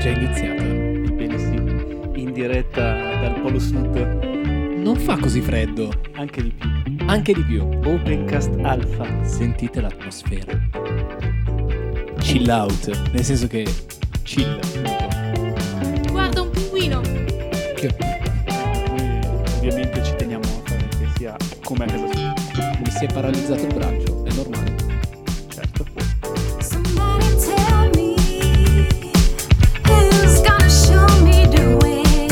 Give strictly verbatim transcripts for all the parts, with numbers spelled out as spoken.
già iniziata. Ebbene sì, in diretta dal Polo Sud. Non fa così freddo. Anche di più. Anche di più. Opencast Alpha. Sentite l'atmosfera. Chill out, nel senso che chill. Guarda un pinguino. Che Noi ovviamente ci teniamo a fare che sia come a casa sua. mi si è paralizzato il braccio, è normale. Certo. Somebody tell me who's gonna show me the way.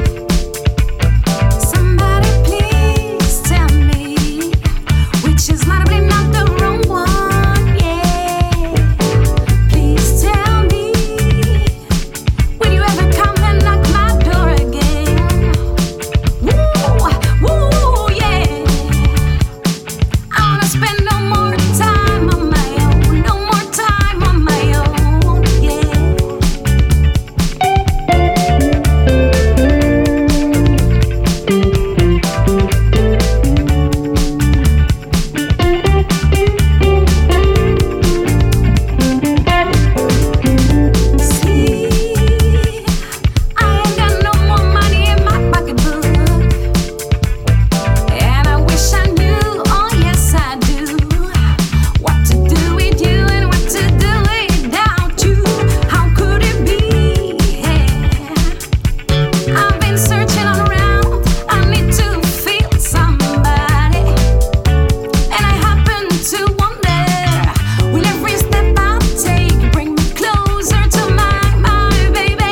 Somebody please tell me which is probably not the wrong one. Yeah, please tell me, will you ever come and knock my door again? Woo, woo, yeah. I wanna spend no more time on my own, no more time on my own, yeah. See, I ain't got no more money in my pocketbook, and I wish I knew, oh yes I do, what to do with you and what to do without you. How could it be? I've been searching all around, I need to feel somebody, and I happen to wonder, will every step I take bring me closer to my, my baby?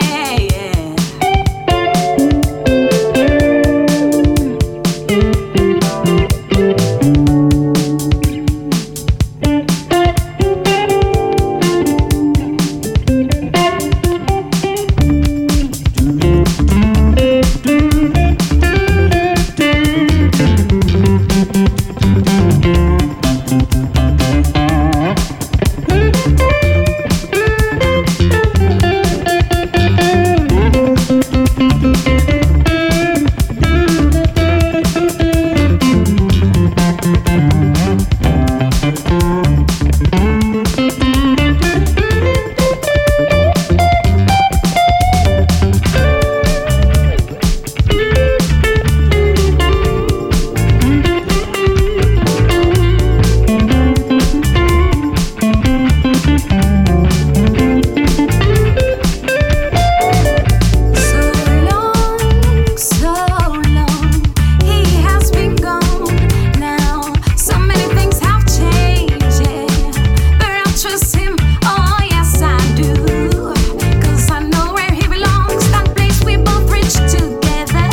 So long, so long, he has been gone now. So many things have changed, yeah, but I trust him, oh yes I do, 'cause I know where he belongs, that place we both reached together.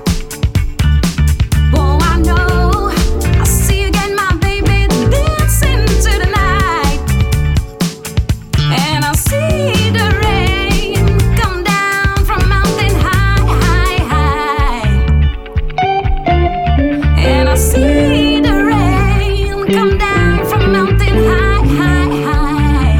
Oh, I know, I see you again, my baby, dancing to the night, and I see the rain come down from mountain high, high, high. And I see the rain come down from mountain high, high, high.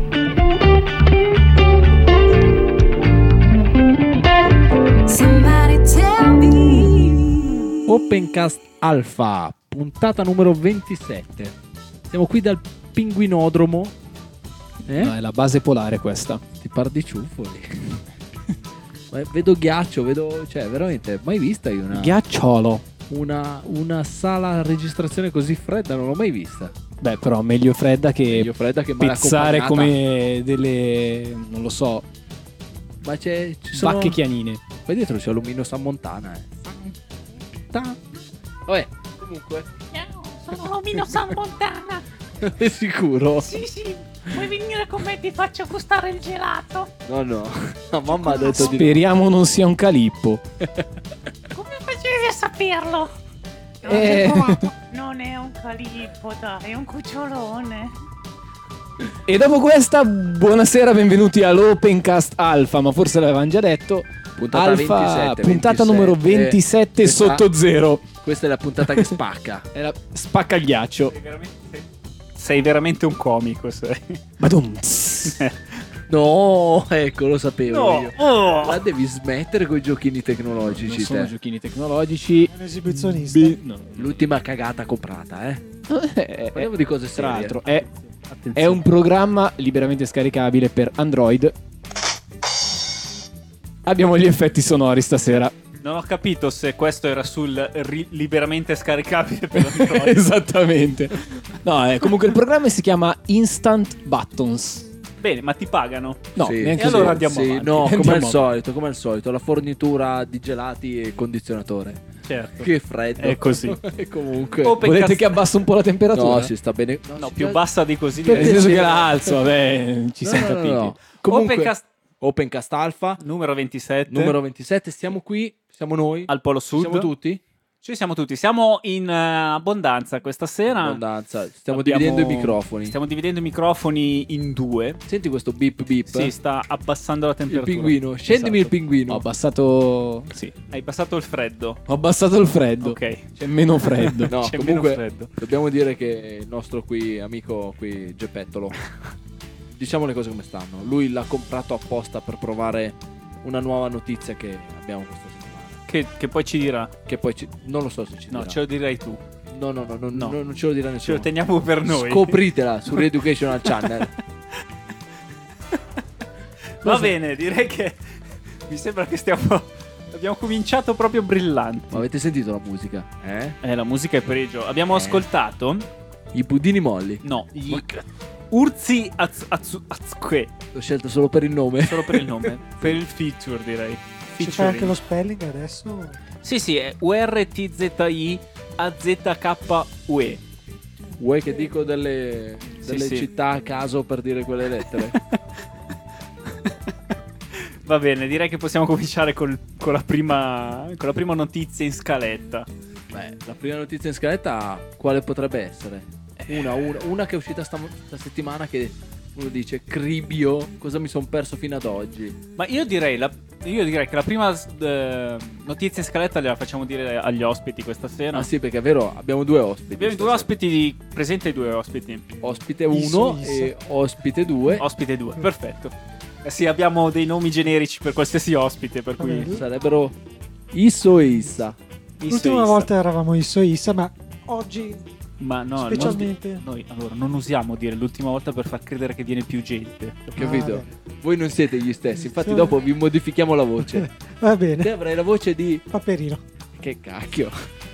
Somebody tell me. Opencast Alpha, puntata numero ventisette. Siamo qui dal pinguinodromo. Eh? No, è la base polare questa. Ti par di ciuffoli. Ma vedo ghiaccio, vedo, cioè veramente mai vista io una, Ghiacciolo. una, una sala registrazione così fredda, non l'ho mai vista. Beh, però meglio fredda che Meglio fredda che male pezzare accompagnata. come delle, non lo so, Ma c'è, ci sono, bacche chianine. qua dietro c'è l'omino San Montana, eh. Ta. Vabbè, comunque, Ciao, sono l'omino San Montana. è sicuro? Sì, sì. Vuoi venire con me e ti faccio gustare il gelato? No, no, la mamma ha detto di no. Speriamo non sia un calippo. Come facevi a saperlo? Non Eh. l'ho provato. Non è un calippo, dai, è un cucciolone. E dopo questa, buonasera, benvenuti all'Opencast Alpha, ma forse l'avevamo già detto. Puntata Alpha, ventisette, puntata ventisette. numero ventisette Eh, sotto zero. Questa è la puntata che spacca. È la spacca il ghiaccio. Sei veramente un comico, sei. Madum. No, ecco, lo sapevo No. io. Oh. Ma devi smettere con i giochini tecnologici, Non sono te. giochini tecnologici. Un esibizionista. Bi- no. L'ultima cagata comprata, eh. Eh, Parliamo di cose Tra serie. l'altro è, Attenzione. è un programma liberamente scaricabile per Android abbiamo gli effetti sonori stasera. Non ho capito se questo era sul ri- liberamente scaricabile per Android. Esattamente. No, eh, comunque il programma si chiama Instant Buttons. Bene, ma ti pagano? No, Sì. neanche E allora se- andiamo Sì, avanti. no, come Andiamo al avanti. solito, come al solito, la fornitura di gelati e condizionatore. Certo. Più è freddo. È così. E comunque. Open Volete cast- che abbassa un po' la temperatura? No, si sta bene. No, si più sta- bassa di così. Nel direi. senso che la alzo, vabbè, ci No, siamo no, no, capiti. no. Comunque, Opencast Opencast Alpha, numero ventisette. numero ventisette, stiamo qui, siamo noi. al Polo Sud. Siamo tutti? Ci siamo tutti. Siamo in eh, abbondanza questa sera. Abbondanza. Stiamo Abbiamo- dividendo i microfoni. Stiamo dividendo i microfoni in due. Senti questo beep beep? Si sta abbassando la Il temperatura. pinguino. Scendimi il Esatto. pinguino. Ho abbassato. Sì. Hai passato il freddo. Ho abbassato il freddo. Ok. C'è meno freddo. No, C'è comunque meno freddo. dobbiamo dire che il nostro qui amico qui Geppettolo, diciamo le cose come stanno. Lui l'ha comprato apposta per provare una nuova notizia che abbiamo questa settimana. Che, che poi ci dirà. Che poi ci- non lo so se ci No, dirà. ce lo direi tu. No, no, no, no, No. no, non ce lo dirà Ce nessuno. lo teniamo per noi. Scopritela su Reeducational Channel. Va bene, direi che mi sembra che stiamo. Abbiamo cominciato proprio brillanti. Ma avete sentito la musica? Eh? Eh, la musica è pregio. Abbiamo Eh. ascoltato. I budini molli. No, gli Ma che- Urzi Az- Azu- Azque. L'ho scelto solo per il nome. Solo per il nome. Per il feature, direi. Ci fai Featuring. anche lo spelling adesso? Sì, sì, è U R T Z I A Z K U E. Vuoi che dico delle, Sì, delle sì. città a caso per dire quelle lettere? Va bene, direi che possiamo cominciare col- con, la prima, con la prima notizia in scaletta. Beh, la prima notizia in scaletta quale potrebbe essere? Una, una, una che è uscita sta, sta settimana che uno dice Cribio, cosa mi sono perso fino ad oggi? Ma io direi, la- io direi che la prima eh, notizia in scaletta la facciamo dire agli ospiti questa sera. Ah sì, perché è vero, abbiamo due ospiti. Abbiamo i due stasera. ospiti, di, presente i due ospiti. Ospite Isso, uno isso. e ospite due. Ospite due, perfetto. Eh sì, abbiamo dei nomi generici per qualsiasi ospite, per Va cui... bene. Sarebbero Isso e Issa. Isso L'ultima Issa. volta eravamo Isso e Issa, ma oggi Ma no, specialmente... non- noi allora non usiamo dire l'ultima volta per far credere che viene più gente. Capito? Ah, Voi non siete gli stessi, infatti Sì. dopo vi modifichiamo la voce. Va Te bene, avrai la voce di... Paperino. Che cacchio.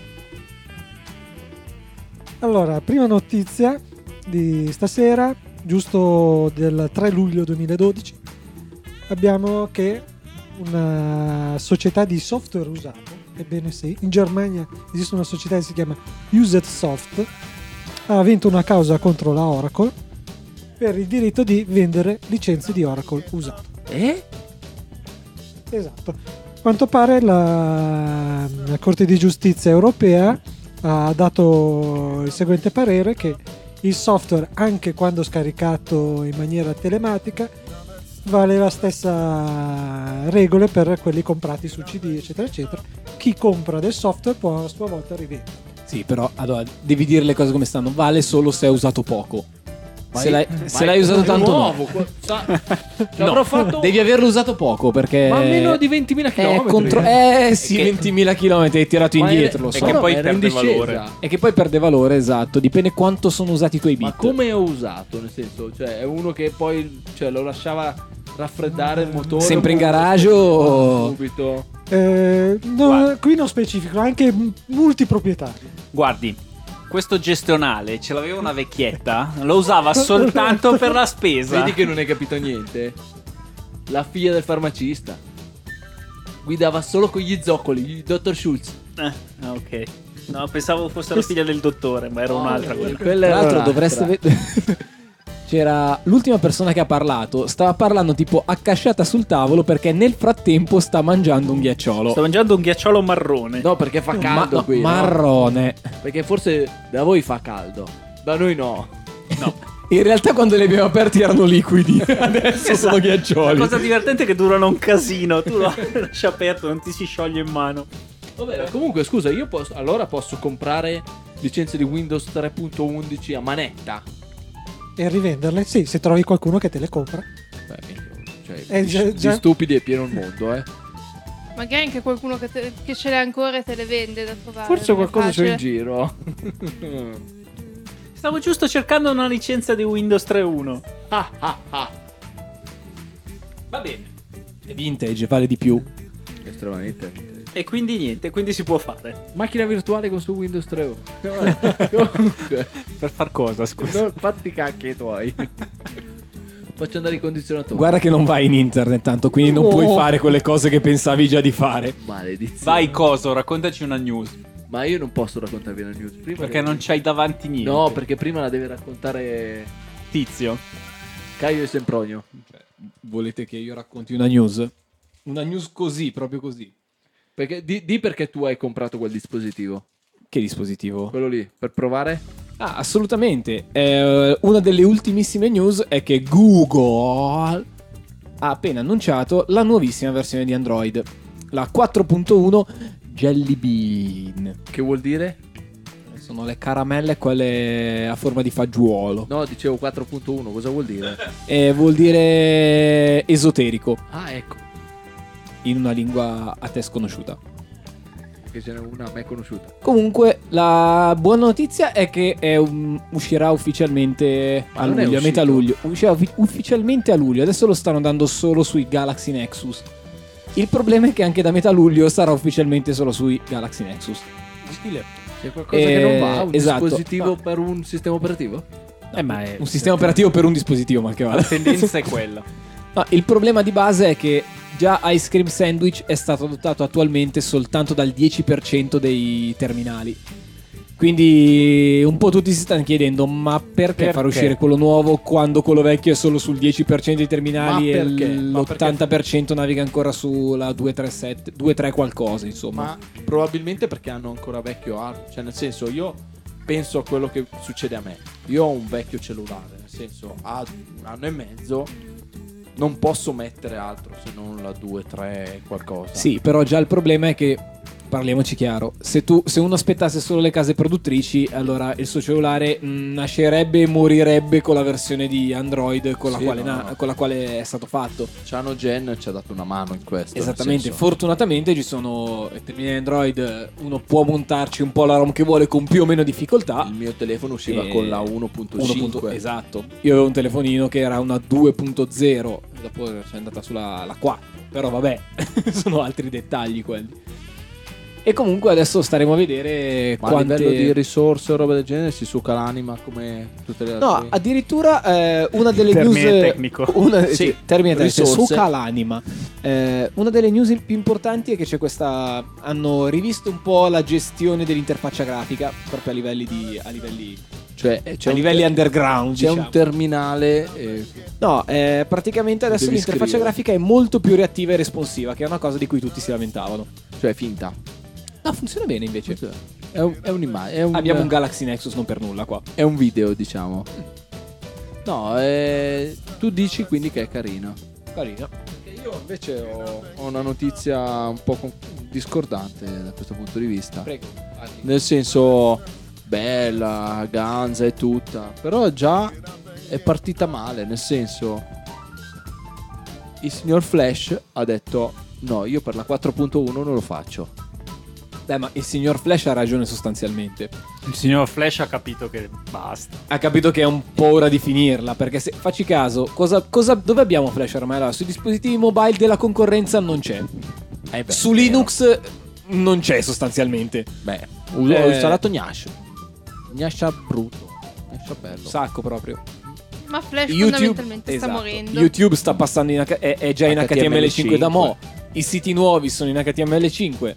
Allora, prima notizia di stasera, giusto del tre luglio duemiladodici, abbiamo che una società di software usato, ebbene sì, in Germania esiste una società che si chiama Used Soft, ha vinto una causa contro la Oracle per il diritto di vendere licenze di Oracle usato. Eh? Esatto. A quanto pare la, la Corte di Giustizia europea ha dato il seguente parere, che il software, anche quando scaricato in maniera telematica, vale la stessa regole per quelli comprati su C D, eccetera, eccetera. Chi compra del software può a sua volta rivendere. Sì, però allora devi dire le cose come stanno. Vale solo se hai usato poco. Se l'hai, se Vai, l'hai usato è tanto, nuovo, no. qua- sa- ci No, avrò fatto devi averlo usato poco perché. ma meno di ventimila È chilometri. contro- eh sì, che- ventimila chilometri hai tirato Ma indietro, è- lo e so. che no, poi era in perde discesa. valore. E che poi perde valore, esatto. Dipende quanto sono usati i tuoi bit. Ma come ho usato? Nel senso, cioè, è uno che poi cioè, lo lasciava raffreddare il motore. Sempre in poi- garage o- Subito. Eh, no, Guarda. qui non specifico, anche m- multiproprietario. Guardi, questo gestionale ce l'aveva una vecchietta, lo usava soltanto per la spesa. Vedi che non hai capito niente? La figlia del farmacista. Guidava solo con gli zoccoli, il dottor Schultz. Eh, ah, ok. No, pensavo fosse la figlia del dottore, ma era un'altra No, quella. quella Tra era l'altro un'altra. dovreste vedere. C'era l'ultima persona che ha parlato, stava parlando tipo accasciata sul tavolo perché nel frattempo sta mangiando un ghiacciolo. Sto mangiando un ghiacciolo marrone. No, perché fa caldo Ma- qui. no? marrone. Perché forse da voi fa caldo. Da noi no. No. In realtà quando li abbiamo aperti erano liquidi, adesso sono La ghiaccioli. cosa divertente è che durano un casino. Tu lo lasci aperto, non ti si scioglie in mano. Vabbè, comunque scusa, io posso allora posso comprare licenze di Windows tre punto undici a manetta. E rivenderle? Sì, se trovi qualcuno che te le compra. Beh, mica, cioè, Eh, di, già- di già- stupidi è pieno il mondo, eh. Magari anche qualcuno che, te- che ce l'ha ancora e te le vende da trovare. Forse non è qualcosa c'è facile. in giro. Stavo giusto cercando una licenza di Windows tre punto uno. Ah, ah, ah. Va bene. E vintage, vale di più. Estremamente. E quindi niente, quindi si può fare. Macchina virtuale con su Windows tre. Comunque, Per far cosa, scusa? non fatti cacchi tuoi. Faccio andare i condizionatori. Guarda che non vai in internet tanto, quindi non Oh. puoi fare quelle cose che pensavi già di fare. Maledizione. Vai Coso, raccontaci una news. Ma io non posso raccontarvi la news. Prima Perché devo- non c'hai davanti niente. No, perché prima la deve raccontare Tizio. Caio e Sempronio. Volete che io racconti una news? Una news così, proprio così. Perché, di, di perché tu hai comprato quel dispositivo. Che dispositivo? Quello lì, per provare? Ah, assolutamente. Eh, una delle ultimissime news è che Google ha appena annunciato la nuovissima versione di Android, la quattro punto uno Jelly Bean. Che vuol dire? Sono le caramelle quelle a forma di fagiolo. No, dicevo quattro punto uno, cosa vuol dire? E vuol dire esoterico Ah, ecco, in una lingua a te sconosciuta. che ce n'è una a me conosciuta. Comunque, la buona notizia è che è un- uscirà ufficialmente Ma a non è luglio, a metà uscito? luglio. Uscirà uffi- ufficialmente a luglio. Adesso lo stanno dando solo sui Galaxy Nexus. Il problema è che anche da metà luglio sarà ufficialmente solo sui Galaxy Nexus. C'è qualcosa che Eh, non va? Un esatto. dispositivo No. per un sistema operativo? Eh, ma è... Un sistema operativo per un dispositivo, ma che La vale. tendenza è quella. No, il problema di base è che già Ice Cream Sandwich è stato adottato attualmente soltanto dal dieci per cento dei terminali. Quindi un po' tutti si stanno chiedendo ma perché, Perché? far uscire quello nuovo quando quello vecchio è solo sul dieci per cento dei terminali Ma e perché? l- Ma l'ottanta per cento naviga ancora sulla duecentotrentasette, duecentotrenta qualcosa, insomma. Ma probabilmente perché hanno ancora vecchio hardware. Cioè, nel senso, io penso a quello che succede a me. Io ho un vecchio cellulare, nel senso, ha un anno e mezzo. Non posso mettere altro se non la due tre qualcosa. Sì, però già il problema è che, parliamoci chiaro, se, tu, se uno aspettasse solo le case produttrici, allora il suo cellulare mh, nascerebbe e morirebbe con la versione di Android con la, Sì, quale, no, na- no. con la quale è stato fatto. Ciano Gen ci ha dato una mano in questo. nel Esattamente, senso- fortunatamente ci sono i terminali Android, uno può montarci un po' la ROM che vuole con più o meno difficoltà. Il mio telefono usciva E- con la uno punto cinque. Esatto. Io avevo un telefonino che era una due punto zero, dopo c'è andata sulla la quattro, però vabbè, sono altri dettagli quelli. E comunque adesso staremo a vedere Ma quante... a livello di risorse o roba del genere si succa l'anima come tutte le No, altre. addirittura eh, una delle Termine news tecnico. una, Sì, sì, termine tecnico, risorse. succa l'anima. Eh, una delle news più importanti è che c'è questa hanno rivisto un po' la gestione dell'interfaccia grafica proprio a livelli di a livelli Cioè, eh, c'è a un livelli ter- underground, c'è diciamo. un terminale. eh, No, eh, praticamente adesso Devi l'interfaccia scrivere. grafica è molto più reattiva e responsiva, che è una cosa di cui tutti si lamentavano. cioè, finta. No, funziona bene invece. È, un, è un'immagine. È un, Abbiamo un Galaxy Nexus non per nulla qua. è un video, diciamo. No, eh, tu dici quindi che è carino. Carina. Io invece ho, ho una notizia un po' con- discordante da questo punto di vista. Prego. Nel senso, bella, ganza e tutta. Però già è partita male. Nel senso, il signor Flash ha detto: no, io per la quattro punto uno non lo faccio. Beh, ma il signor Flash ha ragione sostanzialmente. Il signor Flash ha capito che basta. Ha capito che è un po' ora di finirla, perché se facci caso, cosa, cosa- dove abbiamo Flash ormai? Allora, sui dispositivi mobile della concorrenza non c'è. Eh beh, Su Linux non c'è sostanzialmente. Beh, ho Eh. installato Gnash. Gnash brutto. Gnash bello. Sacco proprio. Ma Flash YouTube, fondamentalmente esatto. sta morendo. YouTube sta passando in H- è, è già in H T M L cinque da mo'. I siti nuovi sono in H T M L cinque.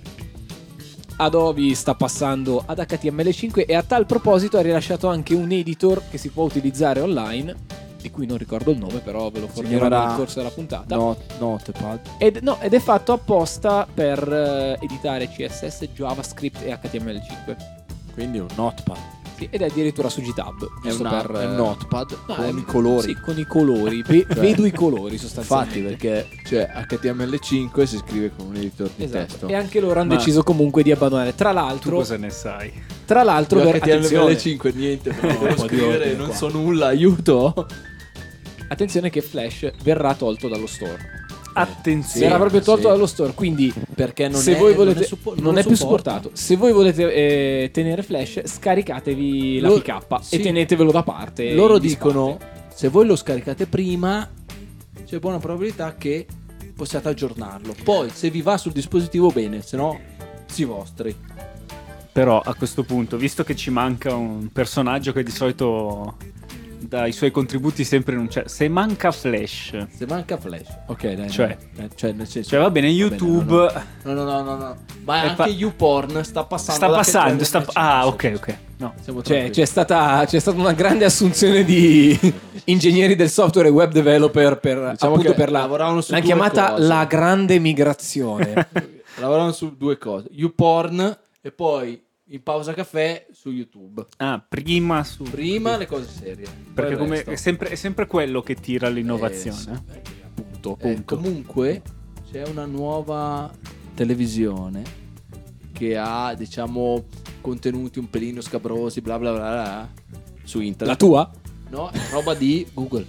Adobe sta passando ad H T M L cinque e a tal proposito ha rilasciato anche un editor che si può utilizzare online, di cui non ricordo il nome, però ve lo fornirò chiamerà nel corso della puntata. Not, Notepad. Ed, no, ed è fatto apposta per eh, editare C S S, JavaScript e H T M L cinque. Quindi un Notepad. Sì, ed è addirittura su GitHub. È, giusto una, per, è un eh, Notepad no, con è- i colori. Sì, con i colori. Ve- Cioè, vedo i colori sostanzialmente. Infatti, perché cioè, H T M L cinque si scrive con un editor di Esatto. testo. E anche loro hanno Ma- deciso comunque di abbandonare. Tra Tu l'altro, cosa ne sai? tra l'altro, Io per- H T M L attenzione, cinque niente, No, devo po' di scrivere, ordine non qua. so nulla, aiuto. attenzione che Flash verrà tolto dallo store. Attenzione. Verrà proprio tolto sì. dallo store. Quindi, Perché non se è, voi volete, non è, suppo- non non è lo più supporta. supportato. Se voi volete eh, tenere Flash, scaricatevi la Lo- P K sì. e tenetevelo da parte. Loro in dicono: disparte. se voi lo scaricate prima, c'è buona probabilità che possiate aggiornarlo. Poi se vi va sul dispositivo bene, se no si vostri. Però a questo punto, visto che ci manca un personaggio che di solito dai suoi contributi sempre non c'è, se manca Flash, Se manca Flash, ok, dai, Cioè? no, eh, cioè nel senso, cioè va bene YouTube, no, no, no, no, no, no. Ma È anche pa- YouPorn sta passando. sta da passando, che- sta... ah ok ok, no. Siamo Cioè, tranquilli. c'è stata, c'è stata una grande assunzione di ingegneri del software e web developer per, Diciamo appunto che per la, lavoravano su l'hanno due chiamata cose. la grande migrazione. Lavoravano su due cose, YouPorn e poi in pausa caffè su YouTube. Ah, prima su... Prima le cose serie. poi Perché il come resto. è, sempre, è sempre quello che tira l'innovazione. Eh, sì, appunto. Punto. Eh, comunque c'è una nuova televisione che ha, diciamo, contenuti un pelino scabrosi, bla bla bla, bla su internet. La tua? No, è roba di Google.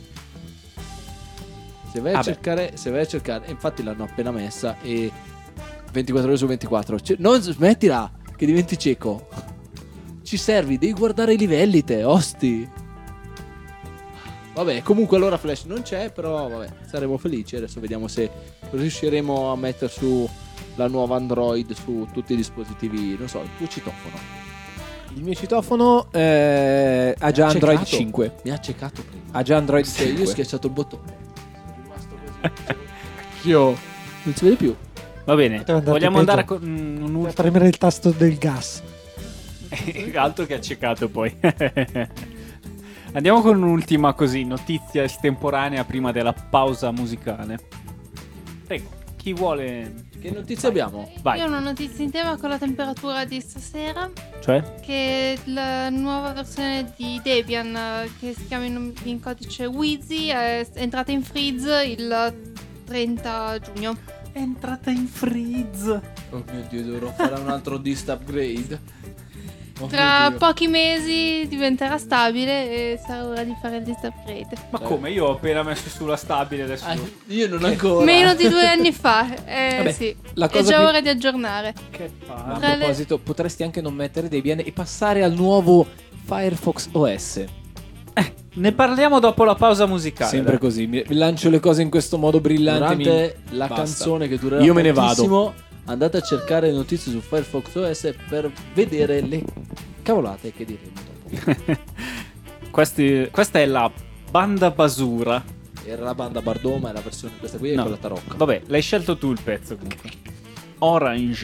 Se vai a Ah, beh. cercare, se vai a cercare, infatti l'hanno appena messa e ventiquattro ore su ventiquattro. Cioè, non smettila che diventi cieco. Ci servi, devi guardare i livelli te, osti. Vabbè, comunque allora Flash non c'è, però vabbè, saremo felici. Adesso vediamo se riusciremo a mettere su la nuova Android su tutti i dispositivi, non so, il tuo citofono. Il mio citofono eh, ha già Mi ha Android ciecato. cinque. Mi ha ciecato prima. Ha già Android Cioè, io ho cinque. schiacciato il bottone. Sono rimasto così. Io non si vede più. Va bene, Poteva andarti vogliamo peggio. andare con un Per ultimo... premere il tasto del gas. Altro che accecato poi. Andiamo con un'ultima così, notizia estemporanea prima della pausa musicale. Prego, chi vuole... Che notizie abbiamo? Vai. Io ho una notizia in tema con la temperatura di stasera, Cioè? che la nuova versione di Debian, eh, che si chiama in, in codice Wheezy, è entrata in freeze il trenta giugno. È entrata in freeze. Oh mio Dio, dovrò fare un altro dist upgrade. Oh Tra mio Dio. pochi mesi diventerà stabile e sarà ora di fare il disk upgrade. Ma Cioè- come? Io ho appena messo sulla stabile adesso. Ah, io non ancora. Meno di due anni fa, eh, Vabbè, sì. la È cosa già più- ora di aggiornare. Che Ma palle. a Tra le- proposito, potresti anche non mettere Debian e passare al nuovo Firefox O S. Ne parliamo dopo la pausa musicale. Sempre dai. così, mi lancio le cose in questo modo brillante. Durante mi- la basta. canzone che durerà Io me ne vado. tantissimo, andate a cercare le notizie su Firefox O S per vedere le cavolate che diremo dopo. Questi- questa è la banda basura. Era la banda Bardoma e la versione questa qui è No. quella tarocca. Vabbè, l'hai scelto tu il pezzo comunque. Orange.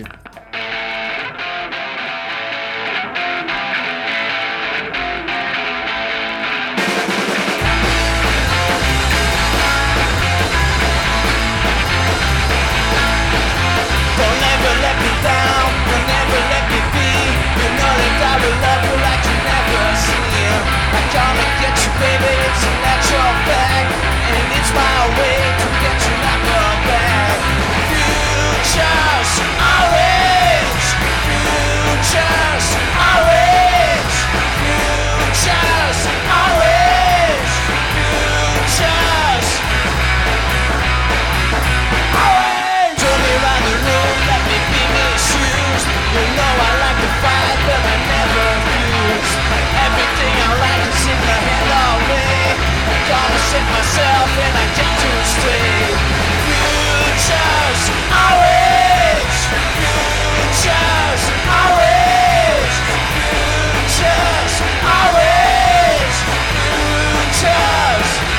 Don't ever let me down, don't ever let me be. You know that I will love you like you never seen. I come and get you, baby, it's a natural fact, and it's my way to get you like a bag. Futures orange, futures orange, futures orange, futures. Turn me around the room, let me be misused. You know I like to fight, but I never fuse. Everything I like is in the hand of me. I'm gonna set myself and I get to stay. Futures orange, futures orange, futures orange, futures orange.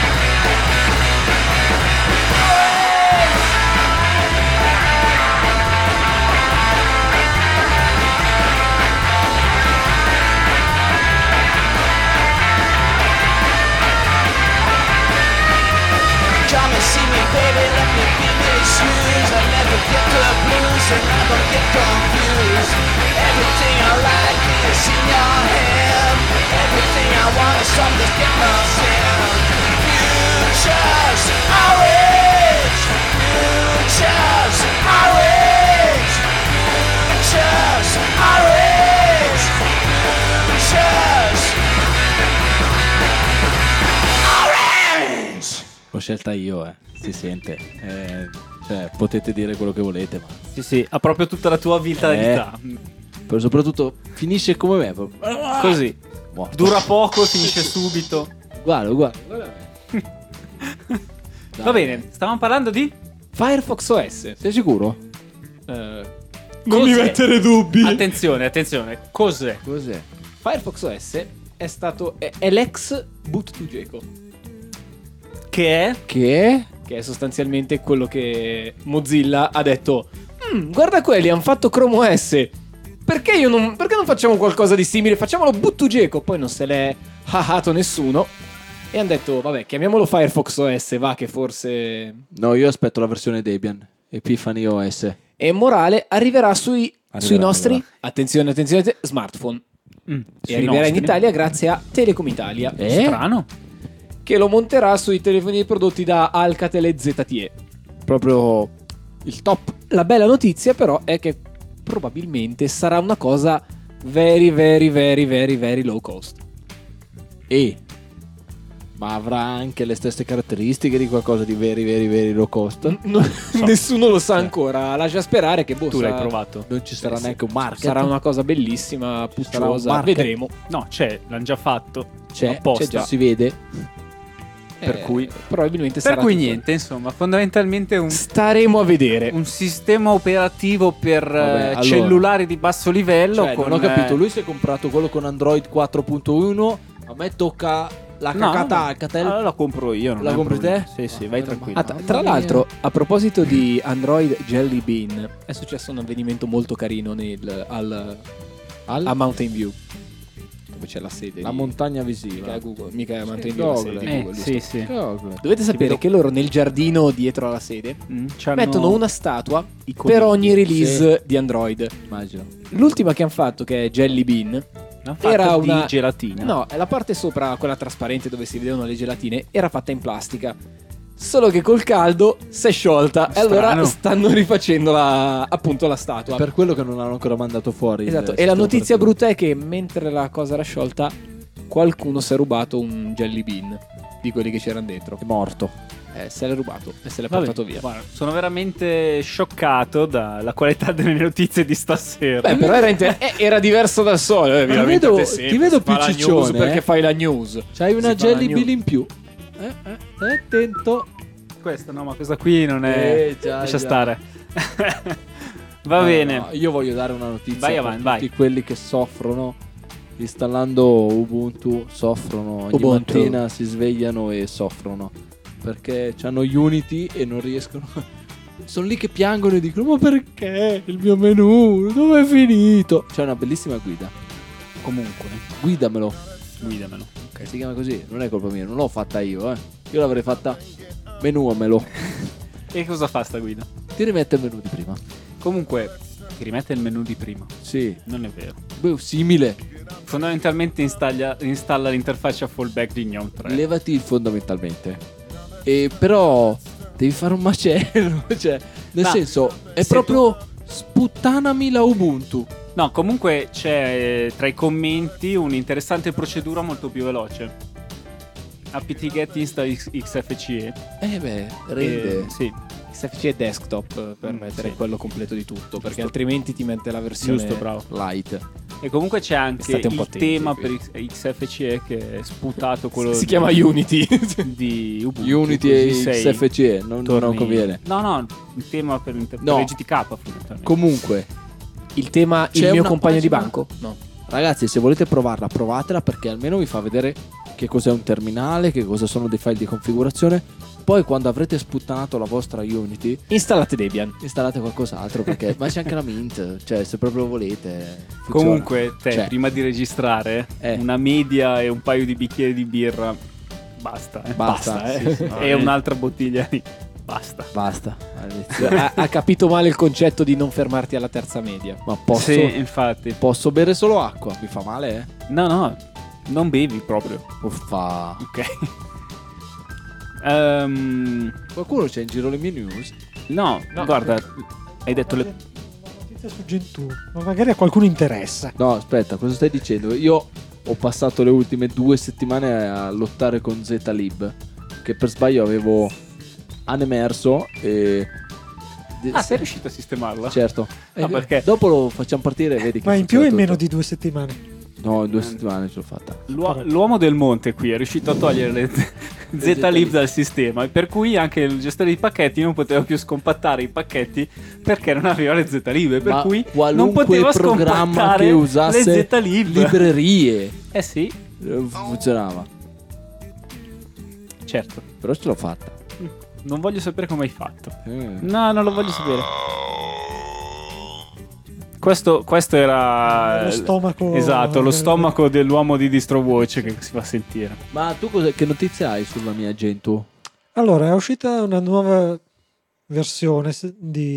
Come and see me, baby, let me be misused. I never get the blues and I don't get confused. Everything I like is in your hand. Everything I want is something to get lost in. Futures orange, futures orange, futures orange, futures orange. L'ho scelta io, eh. Si sente. Eh, cioè, potete dire quello che volete, ma Sì, sì, ha proprio tutta la tua vitalità. però soprattutto finisce come me. proprio. Così. Morto. Dura poco e finisce subito. Guarda, guarda. guarda. Va bene, stavamo parlando di... Firefox O S. Sei sicuro? Eh, Non mi Cos'è? mettere dubbi. Attenzione, attenzione. Cos'è? Cos'è? Firefox O S è stato è, è l'ex boot to Gecko, Che è? Che? che è sostanzialmente quello che Mozilla ha detto: "Mm, guarda quelli, hanno fatto Chrome O S. Perché io non perché non facciamo qualcosa di simile? Facciamolo boot to Gecko". Poi non se l'è hahato nessuno e hanno detto: "Vabbè, chiamiamolo Firefox O S, va che forse". No, io aspetto la versione Debian. Epiphany O S. E morale arriverà sui, Arriverà, sui nostri arriverà. attenzione, attenzione, te- smartphone. Mm, E sui arriverà in nostri. Italia grazie a Telecom Italia, Eh? Strano. che lo monterà sui telefoni prodotti da Alcatel e Z T E. Proprio il top. La bella notizia però è che probabilmente sarà una cosa very very very very very low cost. E ma avrà anche le stesse caratteristiche di qualcosa di very very very low cost. Non- Nessuno lo sa ancora, lascia sperare che boh, Tu sarà- l'hai provato? Non ci sarà Eh sì. neanche un market. Sarà una cosa bellissima, sarà un pucciosa, market. vedremo. No, c'è, l'hanno già fatto. c'è, apposta. c'è già, si vede. Per Eh, cui- probabilmente Per sarà cui tutto- niente, insomma, fondamentalmente un, Staremo a vedere. un sistema operativo per Vabbè, eh, allora. cellulari di basso livello. Cioè, con, non ho capito, eh, lui si è comprato quello con Android quattro punto uno, a me tocca la no, cacata no, Alcatel. allora la compro io. Non La è un compri problema. te? Sì, sì, vai Ah, tranquillo. Ah, tra- tra Mamma l'altro, mia. a proposito di Android Jelly Bean, è successo un avvenimento molto carino nel, al, Al- a Mountain View, dove c'è la sede. la di- montagna Mica visiva. è Google, mica è Mountain Sì, View, la Google. sede di Eh, Google, sì, giusto? sì. Google. Dovete sapere vedo- che loro nel giardino dietro alla sede Mm, c'hanno mettono una statua i conigli. per ogni release di Android. Immagino. L'ultima che hanno fatto, che è Jelly Bean, L'hanno fatta era di una gelatina. No, la parte sopra, quella trasparente dove si vedevano le gelatine, era fatta in plastica. Solo che col caldo si è sciolta e allora Strano. stanno rifacendo la, appunto la statua. Per quello che non hanno ancora mandato fuori. il Esatto, e sistema la notizia operativo. brutta è che mentre la cosa era sciolta, qualcuno si è rubato un jelly bean di quelli che c'erano dentro. È morto. Eh, se l'è rubato e se l'è Vabbè, portato via. guarda, sono veramente scioccato dalla qualità delle notizie di stasera. Beh, però era, inter- eh, era diverso dal solito. Eh, vi Ti lamentate vedo- sempre, ti vedo si fa più la ciccione, news perché eh. fai la news. C'hai una Si fa la jelly news. bean in più. Eh, eh, stai attento. Questa no, ma questa qui non è. Eh, già, Lascia già. stare. Va No, bene. no, io voglio dare una notizia Vai per avanti, tutti vai. quelli che soffrono installando Ubuntu, soffrono ogni Ubuntu. mattina, si svegliano e soffrono perché hanno Unity e non riescono. Sono lì che piangono e dicono: ma perché il mio menu dove è finito? C'è una bellissima guida. Comunque, Guidamelo. guidamelo. Ok, si chiama così, non è colpa mia, non l'ho fatta io, eh. Io l'avrei fatta menuamelo. E cosa fa sta guida? Ti rimette il menu di prima. Comunque, ti rimette il menu di prima. Sì. Non è vero. Beh, simile. Fondamentalmente installa, installa l'interfaccia fallback di Gnome tre. Levati fondamentalmente. E però devi fare un macello. Cioè, nel Ma senso, è se proprio sputtanami la Ubuntu. No, comunque c'è eh, tra i commenti un'interessante procedura molto più veloce. apt-get install X- xfce. Eh beh, rende. Eh, sì, X F C è desktop per Mm, mettere sì. quello completo di tutto, perché altrimenti ti mette la versione giusto, bravo. Light. E comunque c'è anche State un po' il attenti tema qui. per X- xfce che è sputato quello si di- chiama Unity. di Ubuntu. Unity e così sei- Xfce, non, torni- non conviene. No, no, un tema per, inter- No. per G T K fondamentalmente. Comunque, Il tema C'è il mio una compagno di pagina- banco? No. ragazzi, se volete provarla, provatela perché almeno vi fa vedere che cos'è un terminale, che cosa sono dei file di configurazione. Poi quando avrete sputtanato la vostra Unity, Installate Debian. installate qualcos'altro perché ma c'è anche la Mint, cioè se proprio volete. funziona. Comunque, te, Cioè, prima di registrare, Eh. una media e un paio di bicchieri di birra, basta. Eh. basta, basta, sì, eh. sì. E un'altra bottiglia di... Basta. Basta. All'inizio. ha, ha capito male il concetto di non fermarti alla terza media. Ma posso, Sì, infatti. posso bere solo acqua? Mi fa male, eh? No, no, non bevi proprio. Uffa. Ok. Ehm, Qualcuno c'è in giro le mie news? no, No. guarda, hai detto le... Notizia su Gentoo, ma magari a qualcuno interessa. No, aspetta, cosa stai dicendo? Io ho passato le ultime due settimane a lottare con Zlib, che per sbaglio avevo anemerso e... Ah, sei riuscito a sistemarla? Certo. No, E perché- dopo lo facciamo partire e vedi che Ma in più funziona è in meno tutto. di due settimane. No, in due settimane ce l'ho fatta. L'uo- l'uomo del monte qui è riuscito a togliere le Z-Lib dal sistema, e per cui anche il gestore di pacchetti non poteva più scompattare i pacchetti perché non aveva le Z-Lib, e per Ma cui non qualunque poteva programma scompattare che le usasse Z-Lib. librerie Eh sì, eh, funzionava. certo. Però ce l'ho fatta. Non voglio sapere come hai fatto. Eh. No, non lo voglio sapere. Questo, questo era Lo stomaco- Esatto, lo stomaco dell'uomo di DistroVoce che si fa sentire. Ma tu cosa, che notizie hai sulla mia Gentoo? Allora, è uscita una nuova versione s-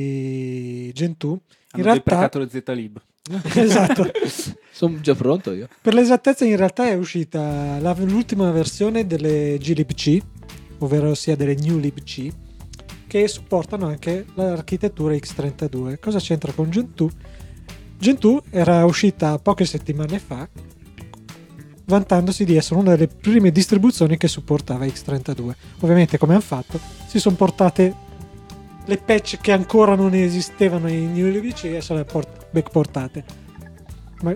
di Gentoo. In Hanno realtà, deprecato le Z-Lib. esatto. Sono già pronto io. Per l'esattezza, in realtà è uscita la- l'ultima versione delle glibc, ovvero sia delle New libc, che supportano anche l'architettura X trentadue. Cosa c'entra con Gentoo? Gentoo era uscita poche settimane fa, vantandosi di essere una delle prime distribuzioni che supportava X trentadue. Ovviamente, come hanno fatto, si sono portate le patch che ancora non esistevano in New libc e se le port- backportate. Ma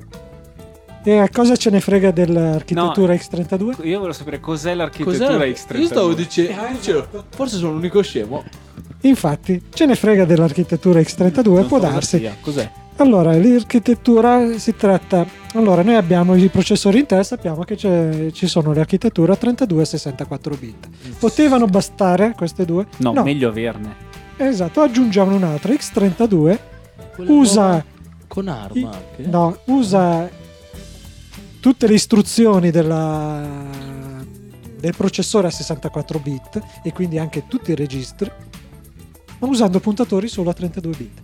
e a cosa ce ne frega dell'architettura No. X trentadue? Io volevo sapere cos'è l'architettura Cos'era? X trentadue. Io stavo dicendo, Ah, dicevo, esatto. forse sono l'unico scemo. Infatti, ce ne frega dell'architettura X trentadue, Non può so cosa darsi. sia. Cos'è? Allora, l'architettura si tratta. Allora, noi abbiamo i processori Intel, sappiamo che c'è- ci sono le architetture trentadue e sessantaquattro bit. Potevano bastare queste due? No, meglio averne. Esatto, aggiungiamo un'altra. X trentadue Quella usa. nuova con ARM i- anche? No, usa tutte le istruzioni della, del processore a sessantaquattro bit e quindi anche tutti i registri, ma usando puntatori solo a trentadue bit.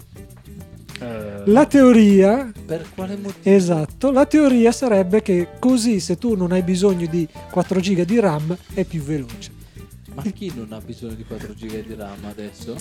Eh, La teoria, Per quale motivo? esatto, la teoria sarebbe che così, se tu non hai bisogno di quattro giga di RAM, è più veloce. Ma chi non ha bisogno di quattro giga di RAM adesso?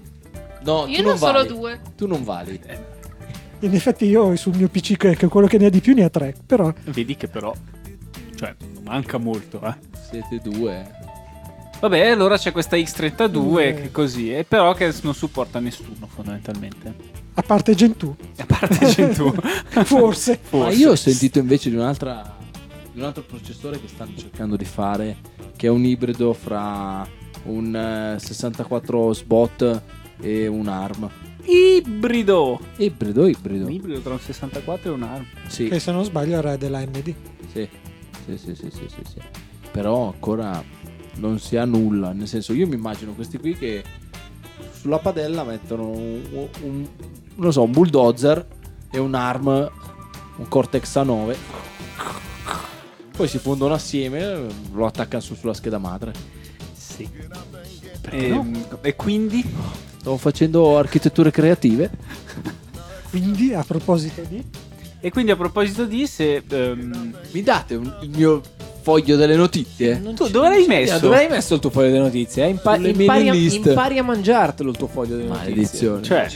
No, Io tu ne ho non solo vali. due. Tu non vali. In effetti io sul mio P C che che quello che ne ha di più ne ha tre, però Vedi che però, cioè, manca molto, eh. Siete due. Vabbè, allora c'è questa X trentadue Eh. che così, e però che non supporta nessuno fondamentalmente. a parte Gentoo, A parte Gentoo. forse. Ma io ho sentito invece di un'altra di un altro processore che stanno cercando di fare, che è un ibrido fra un eh, sessantaquattro SBOT e un ARM. Ibrido. Ibrido, ibrido. Un ibrido tra un sessantaquattro e un ARM. Sì, Che se non sbaglio era della A M D. sì, sì, sì, sì, sì, sì, sì. Però ancora non si ha nulla, nel senso, io mi immagino questi qui che sulla padella mettono un, un- non so, un bulldozer e un ARM, un Cortex A nove, poi si fondono assieme, lo attaccano su sulla scheda madre. Sì. E, e quindi? Stavo facendo architetture creative. Quindi, a proposito di, E quindi a proposito di se... ehm, Mi date un- il mio foglio delle notizie? tu dove l'hai messo? Dove hai messo il tuo foglio delle notizie? Eh? Impa- Sulle impari, a, mailing list. impari a mangiartelo il tuo foglio delle notizie. Maledizione. Cioè,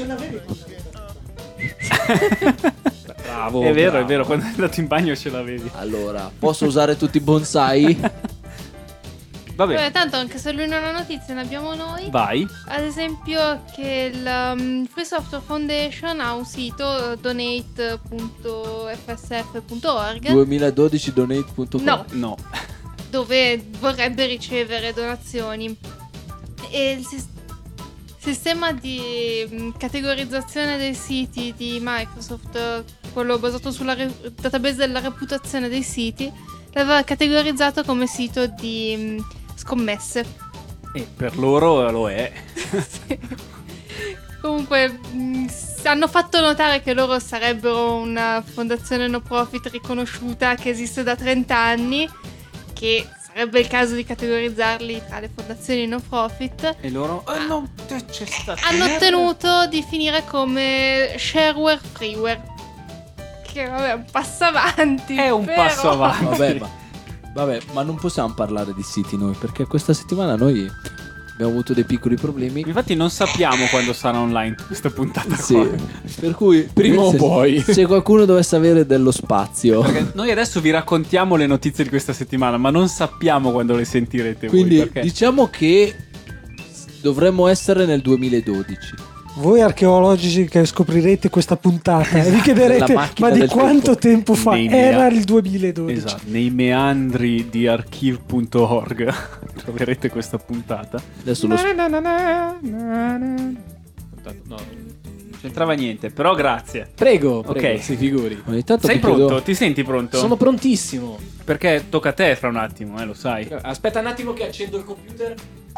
Bravo. è vero, bravo. è vero, quando è andato in bagno ce l'avevi. Allora, posso usare tutti i bonsai? Vabbè, Vabbè, tanto anche se lui non ha notizie ne abbiamo noi. vai. Ad esempio che il um, Free Software Foundation ha un sito donate punto f s f punto org duemiladodici donate punto com. No. No. dove vorrebbe ricevere donazioni. E il sis- sistema di mh, categorizzazione dei siti di Microsoft, eh, quello basato sulla re- database della reputazione dei siti, l'aveva categorizzato come sito di mh, scommesse. E per loro lo è. Comunque mh, s- hanno fatto notare che loro sarebbero una fondazione no profit riconosciuta che esiste da trenta anni, che sarebbe il caso di categorizzarli tra le fondazioni no profit. E loro... "Ah, no, te- c'è stato... Hanno ottenuto di finire come shareware freeware, che vabbè è un passo avanti. È un però- passo avanti. Vabbè, ma, vabbè, ma non possiamo parlare di siti noi, perché questa settimana noi abbiamo avuto dei piccoli problemi. Infatti non sappiamo quando sarà online questa puntata Sì, qua. per cui Prima o se- poi. se qualcuno dovesse avere dello spazio, Perché noi adesso vi raccontiamo le notizie di questa settimana, ma non sappiamo quando le sentirete quindi voi. Perché... diciamo che dovremmo essere nel duemiladodici. Voi archeologi che scoprirete questa puntata e vi chiederete La macchina ma di del quanto tempo, fa Nei era mea- il duemiladodici. Esatto, nei meandri di archive punto org troverete questa puntata. Adesso lo No, Non c'entrava niente, però grazie. prego, prego, Ok. si figuri. ogni tanto Sei mi chiedo- pronto? Ti senti pronto? Sono prontissimo. Perché tocca a te fra un attimo, eh, lo sai. Aspetta un attimo che accendo il computer.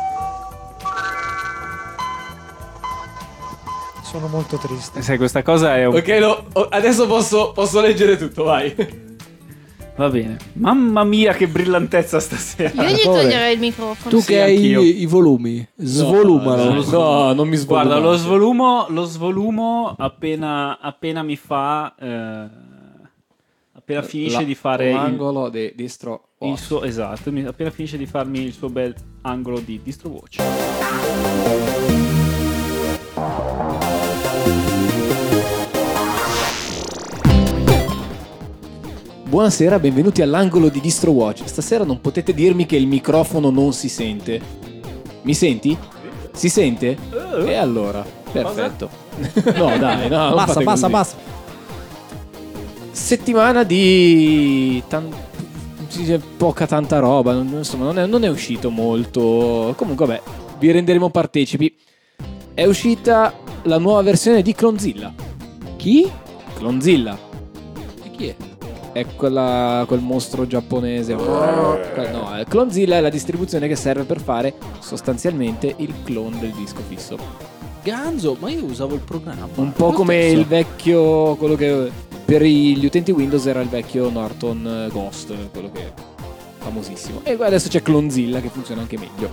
Sono molto triste. Sai, questa cosa è un... Ok, lo- oh, adesso posso, posso leggere tutto, vai. Va bene. Mamma mia che brillantezza stasera. Io gli Povero. toglierei il microfono. Tu Sì, che hai anch'io. i, i volumi, svolumalo. No, no, non mi svolgo. Guarda, lo svolumo, lo svolumo appena, appena mi fa... eh, appena finisce La- di fare il, l'angolo di distro. il suo... Esatto, mi- appena finisce di farmi il suo bel angolo di distro watch. Buonasera, benvenuti all'angolo di Distro Watch. Stasera non potete dirmi che il microfono non si sente. Mi senti? Si sente? E allora, perfetto. No, dai, no, non Basta, fate basta, così. basta. Settimana di tan- si dice poca tanta roba, non, insomma, non è, non è uscito molto. Comunque, vabbè, vi renderemo partecipi. È uscita la nuova versione di Clonzilla. Chi? Clonzilla. E chi è? È quella, quel mostro giapponese. No, eh, Clonzilla è la distribuzione che serve per fare sostanzialmente il clone del disco fisso. Ganzo, ma io usavo il programma. Un po' Lo come stesso. il vecchio, quello che per gli utenti Windows era il vecchio Norton Ghost, quello che è famosissimo. E adesso c'è Clonzilla che funziona anche meglio.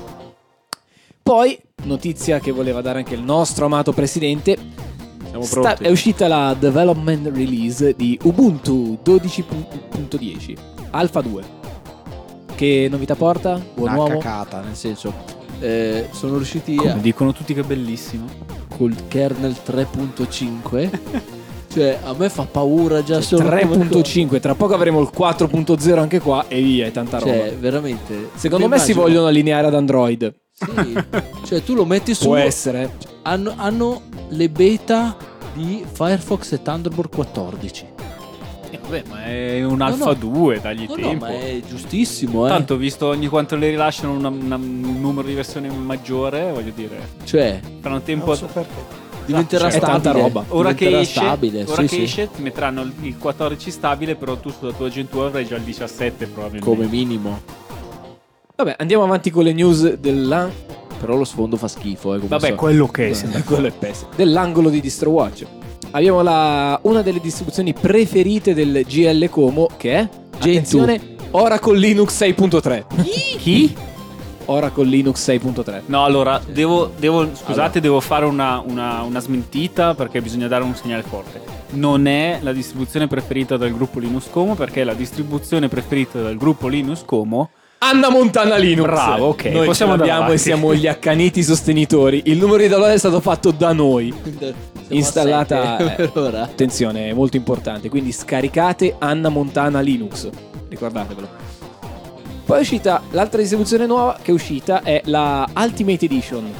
Poi, notizia che voleva dare anche il nostro amato presidente. Siamo Sta- pronti. è uscita la development release di Ubuntu dodici punto dieci Alpha due. Che novità porta? Buon Una uomo? cacata, nel senso, eh, sono riusciti Come a- dicono tutti che è bellissimo. col kernel tre punto cinque. Cioè, a me fa paura già solo tre come punto cosa. cinque, tra poco avremo il quattro punto zero anche qua e via, è tanta roba. Cioè, veramente. Secondo ti me si immagino- vogliono allineare ad Android. Sì. Cioè, tu lo metti su. Può essere. Hanno, hanno le beta di Firefox e Thunderbird quattordici. Eh, vabbè, ma è un No, Alpha no. due, dagli No, no, tempo. ma è giustissimo, eh. Tanto, visto ogni quanto le rilasciano una- una- un numero di versioni maggiore, voglio dire, Cioè, tra un tempo... Non so perché. diventerà È stabile. tanta roba. Ora che Diventerà esce, stabile, ora sì, che sì. esce ti metteranno il- il quattordici stabile, però tu sulla tua aggiuntura avrai già il diciassette probabilmente. Come minimo. Vabbè, andiamo avanti con le news dell'an- Però lo sfondo fa schifo, eh. come Vabbè, so. quello che è. Eh, quello è pessimo. Dell'angolo di DistroWatch. Abbiamo la, una delle distribuzioni preferite del G L Como, che è, attenzione, Oracle Linux sei punto tre. Chi? Oracle Linux sei punto tre. No, allora, devo, devo scusate, devo fare una, una- una smentita perché bisogna dare un segnale forte. Non è la distribuzione preferita del gruppo Linux Como, perché è la distribuzione preferita del gruppo Linux Como. Anna Montana Linux. Bravo, ok, Noi possiamo ce l'abbiamo andare e avanti. siamo gli accaniti sostenitori. Il numero di download è stato fatto da noi. Siamo Installata- a sette per ora. Attenzione, è molto importante. Quindi scaricate Anna Montana Linux. Ricordatevelo. Poi è uscita l'altra distribuzione nuova che è uscita è la Ultimate Edition.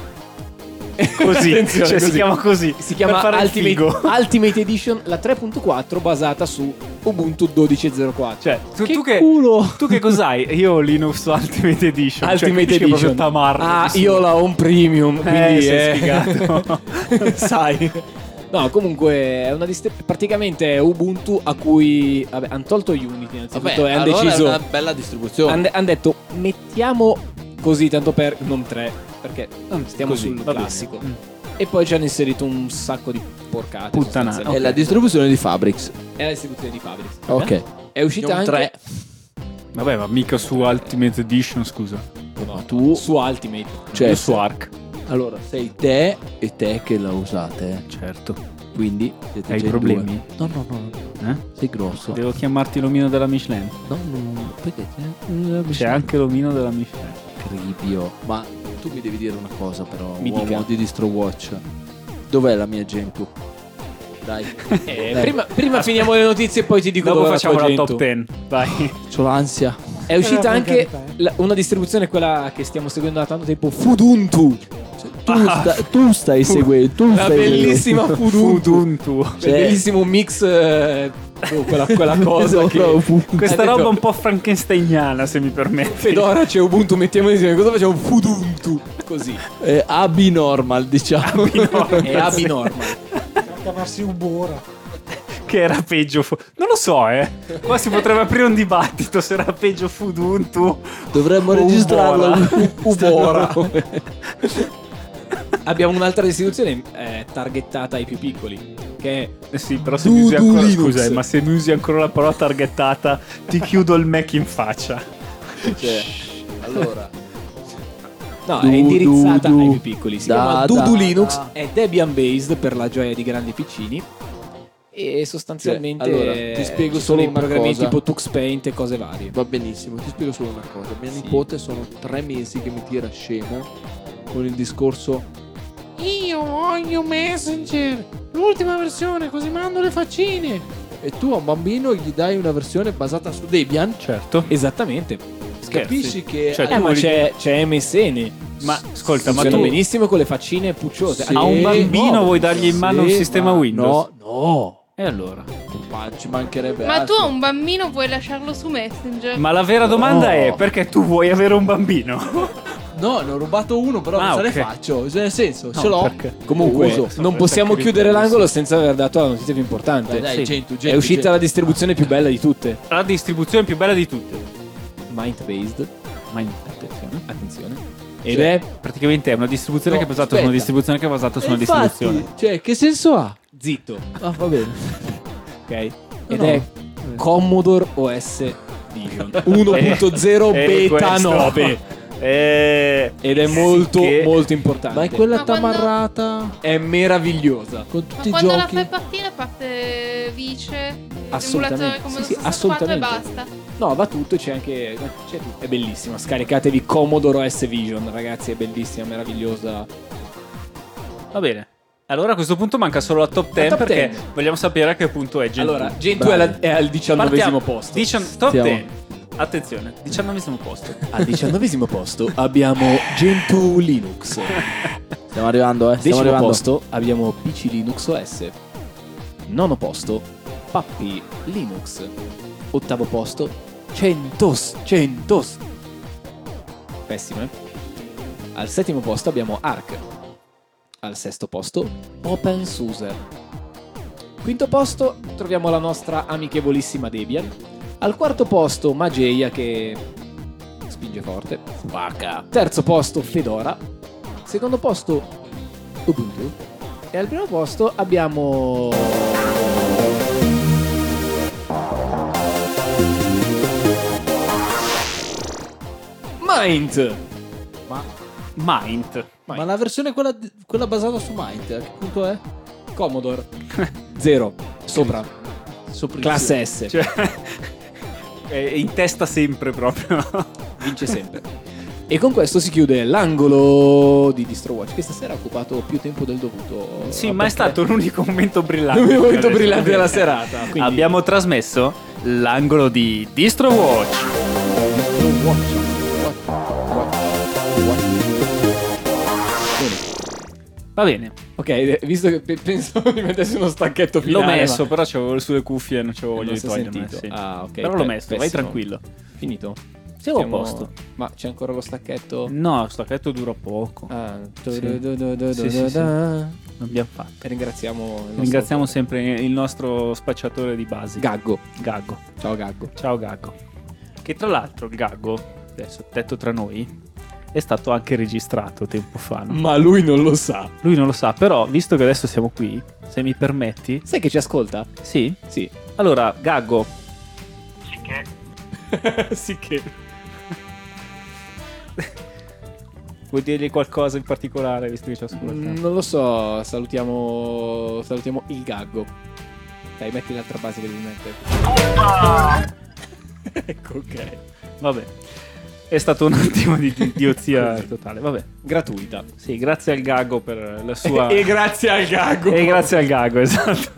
Così, Attenzione, cioè, si così. chiama così. Si chiama per fare il Ultimate, figo. Ultimate Edition, la tre punto quattro basata su Ubuntu dodici punto zero quattro. Cioè, tu Che tu che, culo! tu che cos'hai? Io ho Linux Ultimate Edition. Ultimate cioè, capisci che Edition. proprio tamarro Ah, di io su. la ho un premium, quindi Eh, sei è sfigato. sai. No, comunque è una dist- praticamente è Ubuntu a cui vabbè, hanno tolto Unity innanzitutto Vabbè, e hanno allora deciso è una bella distribuzione. hanno han detto mettiamo così tanto per non tre perché stiamo così, sul va bene. classico. Mm. E poi ci hanno inserito un sacco di porcate. Puttanate. sostanzialmente. È la distribuzione di Fabrics. È la distribuzione di Fabrics. Ok. È uscita Non anche tre. Vabbè, ma mica su Ultimate Edition, scusa. Ma tu, su Ultimate. cioè, Io su Arc. allora, sei te e te che la usate, eh. Certo. Quindi siete Hai già in problemi? due. No, no, no. Eh? Sei grosso. Devo chiamarti l'omino della Michelin. No, no, perché C'è anche l'omino della Michelin. Cribio. Ma tu mi devi dire una cosa però, Mi uomo dica. di DistroWatch. Dov'è la mia Gentoo? Dai. Eh, Dai. prima prima finiamo le notizie e poi ti dico Dopo dove facciamo tua la Gentoo. top dieci. Vai. C'ho l'ansia. È uscita Eh, anche per carità, eh. la- una distribuzione, quella che stiamo seguendo da tanto tempo, Fuduntu. Cioè, tu, sta- tu stai seguendo. Tu La stai bellissima Fuduntu. Fuduntu. Cioè, bellissimo mix. eh, oh, quella, quella cosa che. Questa Ha detto, roba un po' frankensteiniana, se mi permetti. Fedora c'è Ubuntu, mettiamo insieme. Cosa facciamo? Fuduntu. Così. Eh, Abinormal, diciamo. È abinormal. Per chiamarsi Ubora. Che era peggio. fu- Non lo so, eh. Qua si potrebbe aprire un dibattito se era peggio Fuduntu. Dovremmo o registrarlo. Ubora. Ubora. Abbiamo un'altra distribuzione eh, targettata ai più piccoli. Che è Eh sì, però se Du- mi usi Du ancora, Linux. scusa, eh, ma se mi usi ancora la parola targettata, ti chiudo il Mac in faccia. Cioè, allora, No, Du- è indirizzata du- du. ai più piccoli. Si Da- chiama da- Dudu Linux, da. è Debian based per la gioia di grandi piccini. E sostanzialmente Cioè, allora, ti spiego ci sono solo i una programmi cosa. tipo TuxPaint e cose varie. va benissimo. Ti spiego solo una cosa. Mia Sì. nipote sono tre mesi che mi tira scemo con il discorso. Io voglio Messenger, l'ultima versione, così mando le faccine. E tu a un bambino gli dai una versione basata su Debian? Certo. Esattamente. Capisci che Cioè, Eh, tu ma vuoi- c'è, c'è M S N. Ma ascolta, ma Funziona tu benissimo con le faccine pucciose. Sì. a un Eh, bambino no, vuoi dargli in mano un sì, sistema ma Windows? No, no. E allora? Ma ci mancherebbe Ma tu altro. a un bambino puoi lasciarlo su Messenger? Ma la vera domanda No. è perché tu vuoi avere un bambino? No, ne ho rubato uno, però Ah, non se ok. ne faccio. Cioè, nel senso, No, ce l'ho. perché? Comunque, Uso. non per possiamo capire chiudere questo. l'angolo senza aver dato la notizia più importante. Dai, dai, Sì. Gentu, Gentu, È uscita Gentu. la distribuzione più bella di tutte. La distribuzione più bella di tutte. Mind based. Ma in- attenzione. Attenzione. Ed Cioè, è Praticamente è una distribuzione No, che è basata su aspetta. una distribuzione che è basata su E una infatti, distribuzione. cioè, che senso ha? zitto. Ah, va bene. Ok. Ed no. è Commodore O S Vision uno punto zero E Beta questo- nove. Eh, Ed è sì molto che- molto importante. Ma è quella Ma quando- tamarrata È meravigliosa. con Ma tutti i quando la giochi. fai partire parte Vice, Assolutamente. emulatore Commodore Sì, sì, sessantaquattro e assolutamente. basta. No, va tutto, c'è anche c'è tutto. È bellissima. Scaricatevi Commodore O S Vision, ragazzi, è bellissima, meravigliosa. Va bene. Allora a questo punto manca solo la top dieci top perché dieci. vogliamo sapere a che punto è Gentoo. Allora, Gentoo è, la- è al diciannovesimo Partiamo. posto. Dician- top Stiamo- dieci. Attenzione, diciannovesimo posto. Al diciannovesimo posto abbiamo Gentoo Linux. Stiamo arrivando, eh. Stiamo Decimo arrivando. posto abbiamo P C Linux O S. Nono posto Puppy Linux. Ottavo posto Centos. Centos. Pessimo, eh? Al settimo posto abbiamo Arc. Al sesto posto OpenSUSE. Quinto posto troviamo la nostra amichevolissima Debian. Al quarto posto Mageia che spinge forte. Vacca. Terzo posto Fedora. Secondo posto Ubuntu. E al primo posto abbiamo Mind. Mind. Ma la versione quella, quella basata su Mind, a che punto è? Commodore. Zero. Sopra. Sopra Classe S. Cioè, è in testa sempre proprio. Vince sempre. E con questo si chiude l'angolo di DistroWatch, che stasera ha occupato più tempo del dovuto. Sì, ma è stato l'unico momento brillante. l'unico momento Adesso. brillante della serata. Quindi Abbiamo trasmesso l'angolo di DistroWatch. Va bene, Ok, visto che pe- pensavo di mettersi uno stacchetto finale. l'ho messo, ma però c'avevo sulle cuffie e non c'avevo voglia non di si è togliermi. sentito. sì. Ah, ok. Però l'ho pe- messo, vai pessimo. tranquillo. Finito? Siamo a Siamo- posto. Ma c'è ancora lo stacchetto? No, lo stacchetto dura poco. Ah, Sì. du- du- du- du- Sì, du- sì, du- sì. da. L'abbiamo fatto. E ringraziamo il nostro Ringraziamo autore. sempre il nostro spacciatore di basi. Gaggo. Gaggo. Ciao Gaggo. Ciao Gaggo. Che tra l'altro il Gaggo, adesso detto tra noi, è stato anche registrato tempo fa. no? Ma lui non lo sa. Lui non lo sa, però visto che adesso siamo qui, se mi permetti, Sai che ci ascolta? sì? Sì. Allora, Gaggo, sì che. vuoi dirgli qualcosa in particolare visto che ci ascolta? Mm, Non lo so, salutiamo salutiamo il Gaggo. Dai, metti l'altra base che devi mettere. Ecco, ok. Vabbè, è stato un attimo di di idiozia totale. Vabbè, Gratuita. sì, grazie al Gaggo per la sua... E grazie al Gaggo. E grazie al Gaggo, esatto.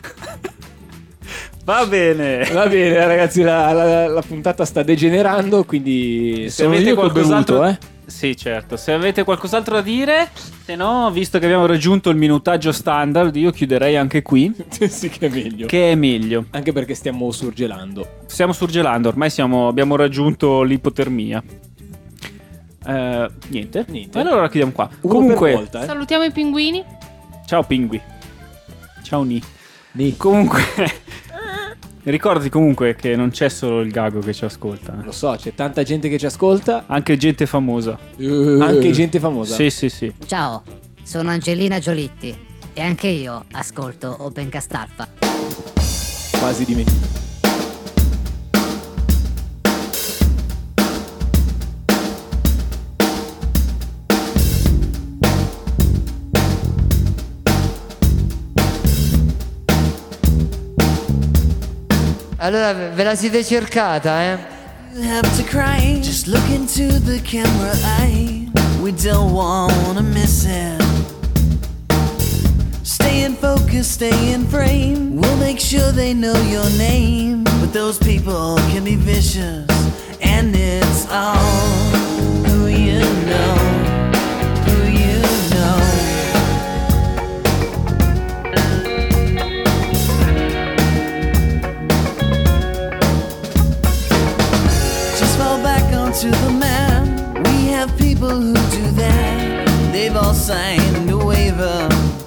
Va bene. Va bene, ragazzi, la, la- la puntata sta degenerando, quindi Se avete io che ho qualcos'altro, bevuto, eh. Sì, certo. Se avete qualcos'altro da dire, se no, visto che abbiamo raggiunto il minutaggio standard, io chiuderei anche qui. Sì, che è meglio. Che è meglio. Anche perché stiamo surgelando. Stiamo surgelando, ormai siamo, abbiamo raggiunto l'ipotermia. Eh, niente. Niente. Allora chiudiamo qua. Uno Comunque, per volta, eh. Salutiamo i pinguini. ciao Pingui. Ciao Ni. Ni. Comunque, ricordati comunque che non c'è solo il Gago che ci ascolta. Lo so, c'è tanta gente che ci ascolta. Anche gente famosa. Anche gente famosa. Sì, sì, sì. Ciao, sono Angelina Giolitti e anche io ascolto Opencast Alpha. Quasi dimenticato. Allora ve la siete cercata, eh? Have to cry. Just look into the camera eye. We don't wanna miss it. Stay in focus, stay in frame. We'll make sure they know your name. But those people can be vicious, and it's all who you know, who you know. Just fall back onto the map. We have people who do that. They've all signed a waiver.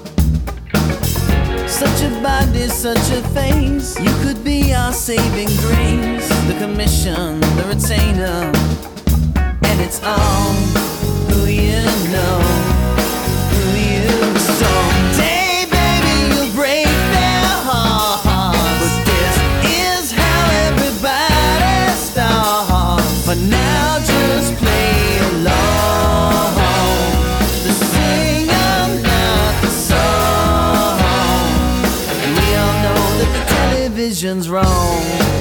Such a body, such a face. You could be our saving grace. The commission, the retainer, and it's all who you know, who you know. Someday, baby, you'll break their heart, but this is how everybody starts. For now, just play along. The singer, not the song. And we all know that the television's wrong.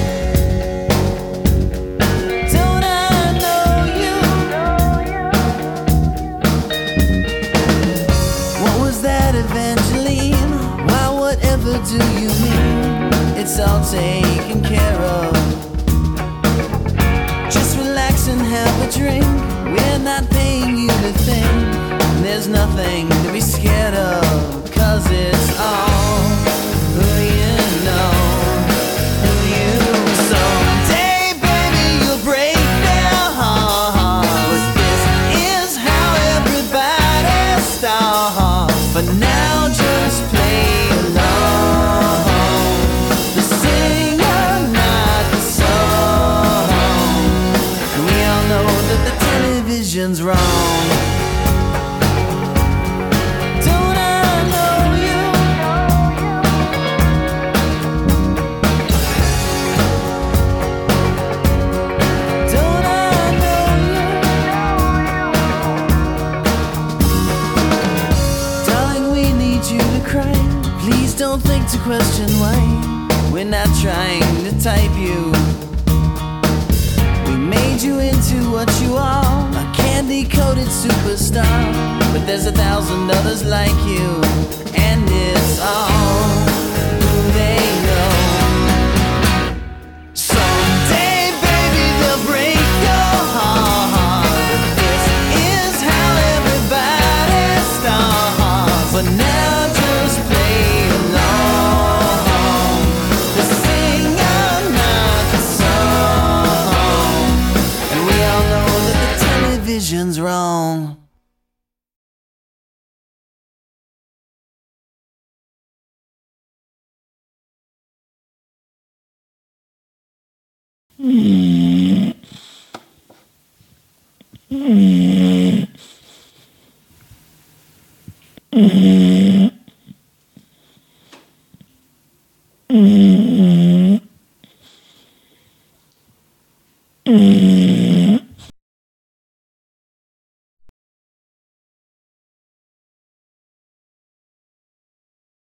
Don't I know you? What was that, Evangeline? Why, whatever do you mean? It's all taken care of. Just relax and have a drink. We're not paying you to think. There's nothing to be scared of, 'cause it's all who you know, who you know. Someday, baby, you'll break their heart, but this is how everybody starts. But now just play along. The singer, not the song. And we all know that the television's wrong. Don't I know you? Don't I know you? Darling, we need you to cry. Please don't think to question why. We're not trying to type you. We made you into what you are, a candy-coated superstar. But there's a thousand others like you, and it's all who they know. Someday, baby, they'll break your heart. This is how everybody starts. But now just play along. The singer, not the song. And we all know that the television's wrong. Mm-hmm.